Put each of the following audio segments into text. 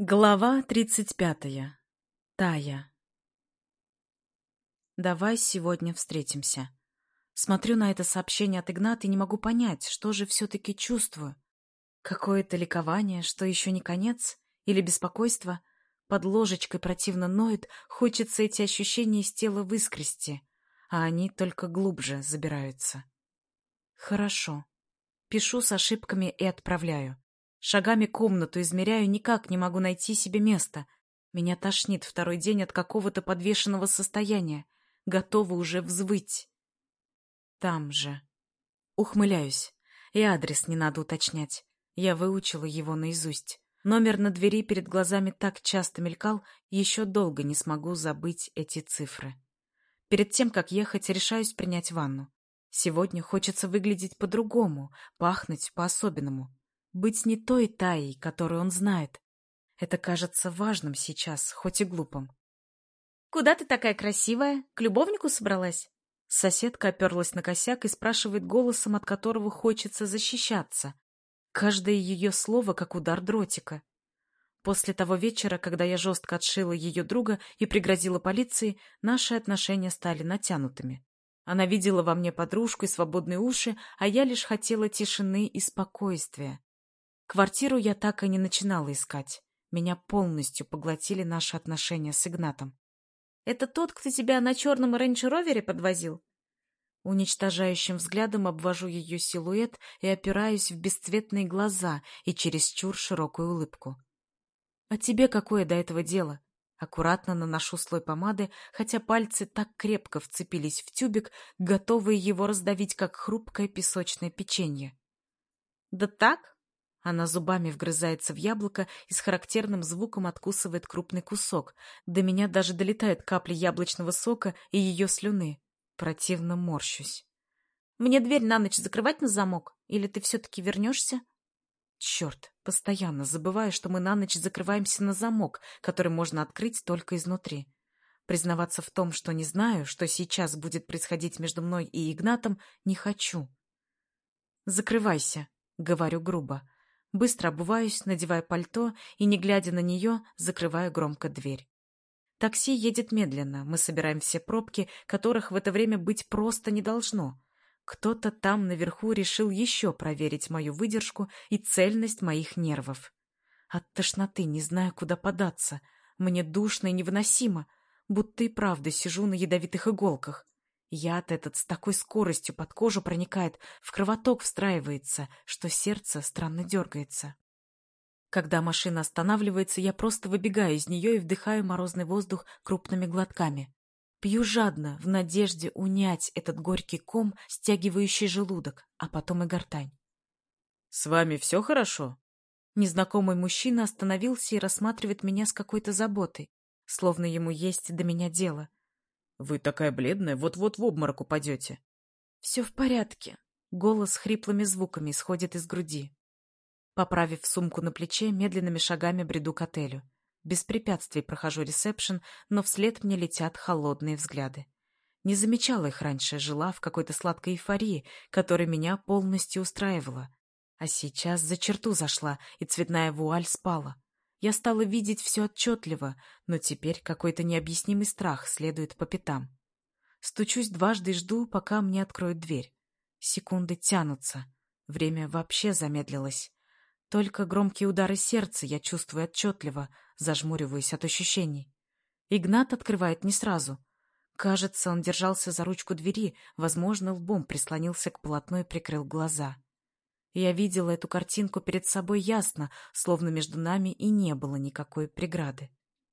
Глава 35. Тая. Давай сегодня встретимся. Смотрю на это сообщение от Игната и не могу понять, что же все-таки чувствую. Какое-то ликование, что еще не конец, или беспокойство. Под ложечкой противно ноет, хочется эти ощущения из тела выскрести, а они только глубже забираются. Хорошо. Пишу с ошибками и отправляю. Шагами комнату измеряю, никак не могу найти себе места. Меня тошнит второй день от какого-то подвешенного состояния. Готова уже взвыть. Там же. Ухмыляюсь. И адрес не надо уточнять. Я выучила его наизусть. Номер на двери перед глазами так часто мелькал, еще долго не смогу забыть эти цифры. Перед тем, как ехать, решаюсь принять ванну. Сегодня хочется выглядеть по-другому, пахнуть по-особенному. Быть не той Таей, которую он знает. Это кажется важным сейчас, хоть и глупым. «Куда ты такая красивая? К любовнику собралась?» Соседка оперлась на косяк и спрашивает голосом, от которого хочется защищаться. Каждое ее слово, как удар дротика. После того вечера, когда я жестко отшила ее друга и пригрозила полиции, наши отношения стали натянутыми. Она видела во мне подружку и свободные уши, а я лишь хотела тишины и спокойствия. Квартиру я так и не начинала искать. Меня полностью поглотили наши отношения с Игнатом. «Это тот, кто тебя на черном рейндж-ровере подвозил?» Уничтожающим взглядом обвожу ее силуэт и опираюсь в бесцветные глаза и чересчур широкую улыбку. «А тебе какое до этого дело?» Аккуратно наношу слой помады, хотя пальцы так крепко вцепились в тюбик, готовые его раздавить, как хрупкое песочное печенье. «Да так?» Она зубами вгрызается в яблоко и с характерным звуком откусывает крупный кусок. До меня даже долетают капли яблочного сока и ее слюны. Противно морщусь. «Мне дверь на ночь закрывать на замок? Или ты все-таки вернешься?» Черт, постоянно забываю, что мы на ночь закрываемся на замок, который можно открыть только изнутри. Признаваться в том, что не знаю, что сейчас будет происходить между мной и Игнатом, не хочу. «Закрывайся», — говорю грубо. Быстро обуваюсь, надеваю пальто и, не глядя на нее, закрываю громко дверь. Такси едет медленно, мы собираем все пробки, которых в это время быть просто не должно. Кто-то там наверху решил еще проверить мою выдержку и цельность моих нервов. От тошноты не знаю, куда податься. Мне душно и невыносимо, будто и правда сижу на ядовитых иголках. Яд этот с такой скоростью под кожу проникает, в кровоток встраивается, что сердце странно дергается. Когда машина останавливается, я просто выбегаю из нее и вдыхаю морозный воздух крупными глотками. Пью жадно, в надежде унять этот горький ком, стягивающий желудок, а потом и гортань. «С вами все хорошо?» Незнакомый мужчина остановился и рассматривает меня с какой-то заботой, словно ему есть до меня дело. «Вы такая бледная, вот-вот в обморок упадете». «Все в порядке». Голос хриплыми звуками исходит из груди. Поправив сумку на плече, медленными шагами бреду к отелю. Без препятствий прохожу ресепшн, но вслед мне летят холодные взгляды. Не замечала их раньше, жила в какой-то сладкой эйфории, которая меня полностью устраивала. А сейчас за черту зашла, и цветная вуаль спала. Я стала видеть все отчетливо, но теперь какой-то необъяснимый страх следует по пятам. Стучусь дважды и жду, пока мне откроют дверь. Секунды тянутся. Время вообще замедлилось. Только громкие удары сердца я чувствую отчетливо, зажмуриваюсь от ощущений. Игнат открывает не сразу. Кажется, он держался за ручку двери, возможно, лбом прислонился к полотну и прикрыл глаза. Я видела эту картинку перед собой ясно, словно между нами и не было никакой преграды.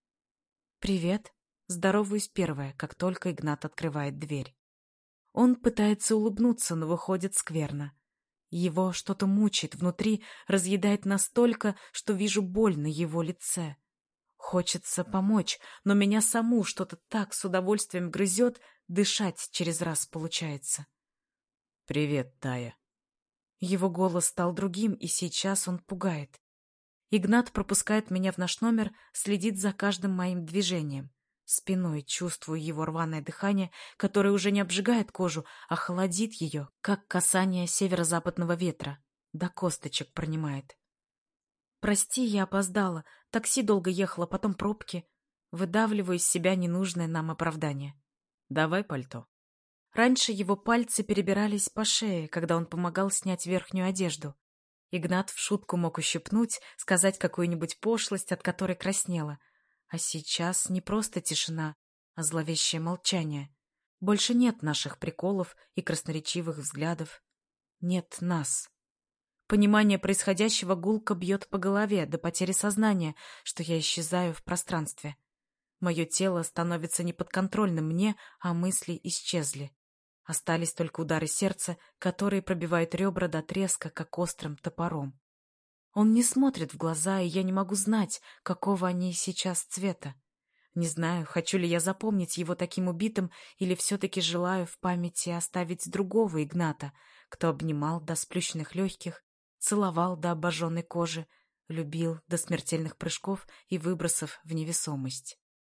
«Привет», — здороваюсь первая, как только Игнат открывает дверь. Он пытается улыбнуться, но выходит скверно. Его что-то мучает внутри, разъедает настолько, что вижу боль на его лице. Хочется помочь, но меня саму что-то так с удовольствием грызет, дышать через раз получается. «Привет, Тая». Его голос стал другим, и сейчас он пугает. Игнат пропускает меня в наш номер, следит за каждым моим движением. Спиной чувствую его рваное дыхание, которое уже не обжигает кожу, а холодит ее, как касание северо-западного ветра. До косточек пронимает. Прости, я опоздала. Такси долго ехала, потом пробки. Выдавливаю из себя ненужное нам оправдание. Давай пальто. Раньше его пальцы перебирались по шее, когда он помогал снять верхнюю одежду. Игнат в шутку мог ущипнуть, сказать какую-нибудь пошлость, от которой краснела. А сейчас не просто тишина, а зловещее молчание. Больше нет наших приколов и красноречивых взглядов. Нет нас. Понимание происходящего гулко бьет по голове до потери сознания, что я исчезаю в пространстве. Мое тело становится неподконтрольным мне, а мысли исчезли. Остались только удары сердца, которые пробивают ребра до треска, как острым топором. Он не смотрит в глаза, и я не могу знать, какого они сейчас цвета. Не знаю, хочу ли я запомнить его таким убитым, или все-таки желаю в памяти оставить другого Игната, кто обнимал до сплющенных легких, целовал до обожженной кожи, любил до смертельных прыжков и выбросов в невесомость.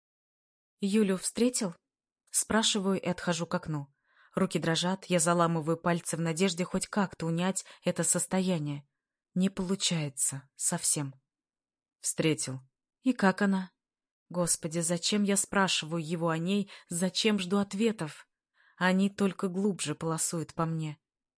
«Юлю встретил?» Спрашиваю и отхожу к окну. Руки дрожат, я заламываю пальцы в надежде хоть как-то унять это состояние. Не получается совсем. Встретил. И как она? Господи, зачем я спрашиваю его о ней, зачем жду ответов? Они только глубже полосуют по мне.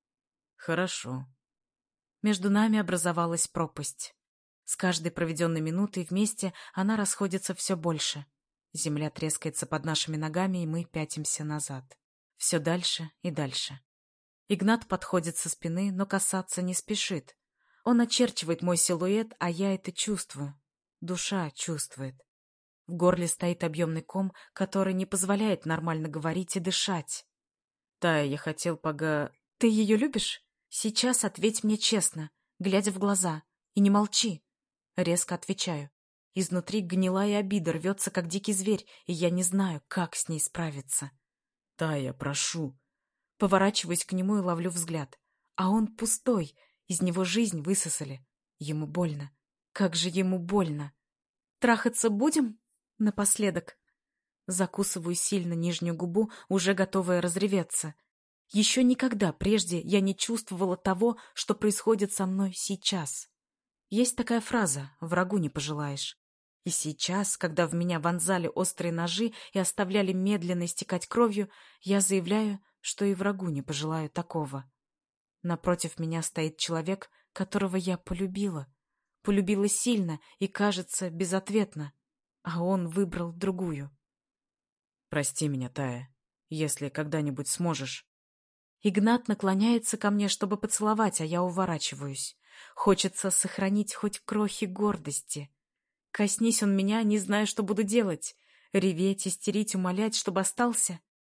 Хорошо. Между нами образовалась пропасть. С каждой проведенной минутой вместе она расходится все больше. Земля трескается под нашими ногами, и мы пятимся назад. Все дальше и дальше. Игнат подходит со спины, но касаться не спешит. Он очерчивает мой силуэт, а я это чувствую. Душа чувствует. В горле стоит объемный ком, который не позволяет нормально говорить и дышать. Тая, я хотел Ты ее любишь? Сейчас ответь мне честно, глядя в глаза. И не молчи. Резко отвечаю. Изнутри гнилая обида рвется, как дикий зверь, и я не знаю, как с ней справиться. Тая, прошу. Поворачиваюсь к нему и ловлю взгляд. А он пустой, из него жизнь высосали. Ему больно. Как же ему больно. Трахаться будем? Напоследок. Закусываю сильно нижнюю губу, уже готовая разреветься. Еще никогда прежде я не чувствовала того, что происходит со мной сейчас. Есть такая фраза «врагу не пожелаешь». И сейчас, когда в меня вонзали острые ножи и оставляли медленно истекать кровью, я заявляю, что и врагу не пожелаю такого. Напротив меня стоит человек, которого я полюбила. Полюбила сильно и, кажется, безответно. А он выбрал другую. Прости меня, Тая, если когда-нибудь сможешь. Игнат наклоняется ко мне, чтобы поцеловать, а я уворачиваюсь. Хочется сохранить хоть крохи гордости. Коснись он меня, не знаю, что буду делать. Реветь, истерить, умолять, чтобы остался.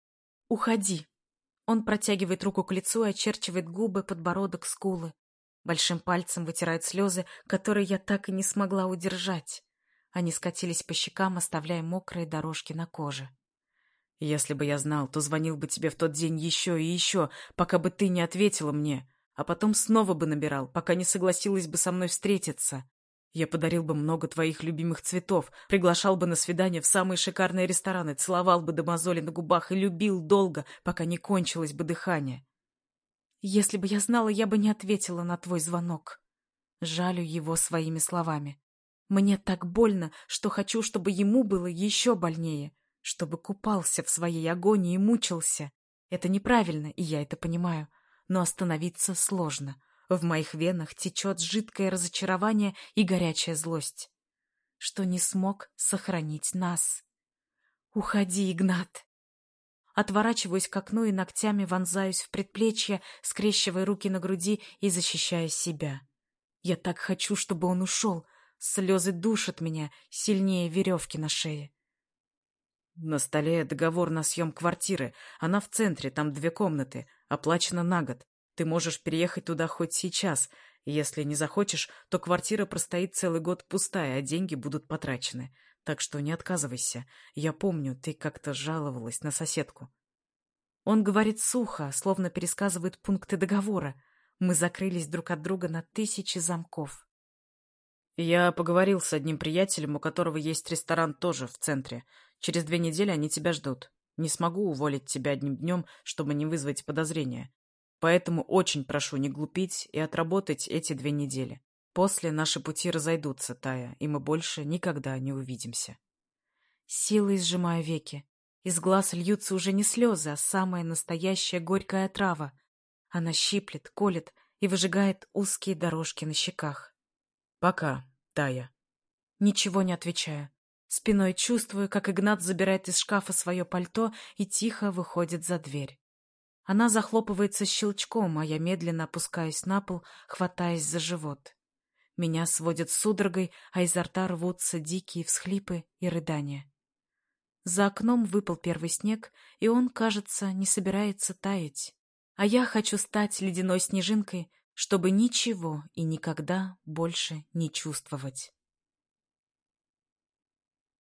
Уходи. Он протягивает руку к лицу и очерчивает губы, подбородок, скулы. Большим пальцем вытирает слезы, которые я так и не смогла удержать. Они скатились по щекам, оставляя мокрые дорожки на коже. Если бы я знал, то звонил бы тебе в тот день еще и еще, пока бы ты не ответила мне, а потом снова бы набирал, пока не согласилась бы со мной встретиться. Я подарил бы много твоих любимых цветов, приглашал бы на свидание в самые шикарные рестораны, целовал бы до мозоли на губах и любил долго, пока не кончилось бы дыхание. Если бы я знала, я бы не ответила на твой звонок. Жалю его своими словами. Мне так больно, что хочу, чтобы ему было еще больнее, чтобы купался в своей агонии и мучился. Это неправильно, и я это понимаю, но остановиться сложно. В моих венах течет жидкое разочарование и горячая злость, что не смог сохранить нас. Уходи, Игнат. Отворачиваюсь к окну и ногтями вонзаюсь в предплечье, скрещивая руки на груди и защищая себя. Я так хочу, чтобы он ушел. Слезы душат меня сильнее веревки на шее. На столе договор на съем квартиры. Она в центре, там 2 комнаты. Оплачено на год. Ты можешь переехать туда хоть сейчас. Если не захочешь, то квартира простоит целый год пустая, а деньги будут потрачены. Так что не отказывайся. Я помню, ты как-то жаловалась на соседку. Он говорит сухо, словно пересказывает пункты договора. Мы закрылись друг от друга на 1000 замков. Я поговорил с одним приятелем, у которого есть ресторан тоже в центре. Через 2 недели они тебя ждут. Не смогу уволить тебя одним днем, чтобы не вызвать подозрения. Поэтому очень прошу не глупить и отработать эти 2 недели. После наши пути разойдутся, Тая, и мы больше никогда не увидимся. Силой сжимаю веки. Из глаз льются уже не слезы, а самая настоящая горькая отрава. Она щиплет, колет и выжигает узкие дорожки на щеках. Пока, Тая. Ничего не отвечаю. Спиной чувствую, как Игнат забирает из шкафа свое пальто и тихо выходит за дверь. Она захлопывается щелчком, а я медленно опускаюсь на пол, хватаясь за живот. Меня сводит судорогой, а изо рта рвутся дикие всхлипы и рыдания. За окном выпал первый снег, и он, кажется, не собирается таять. А я хочу стать ледяной снежинкой, чтобы ничего и никогда больше не чувствовать.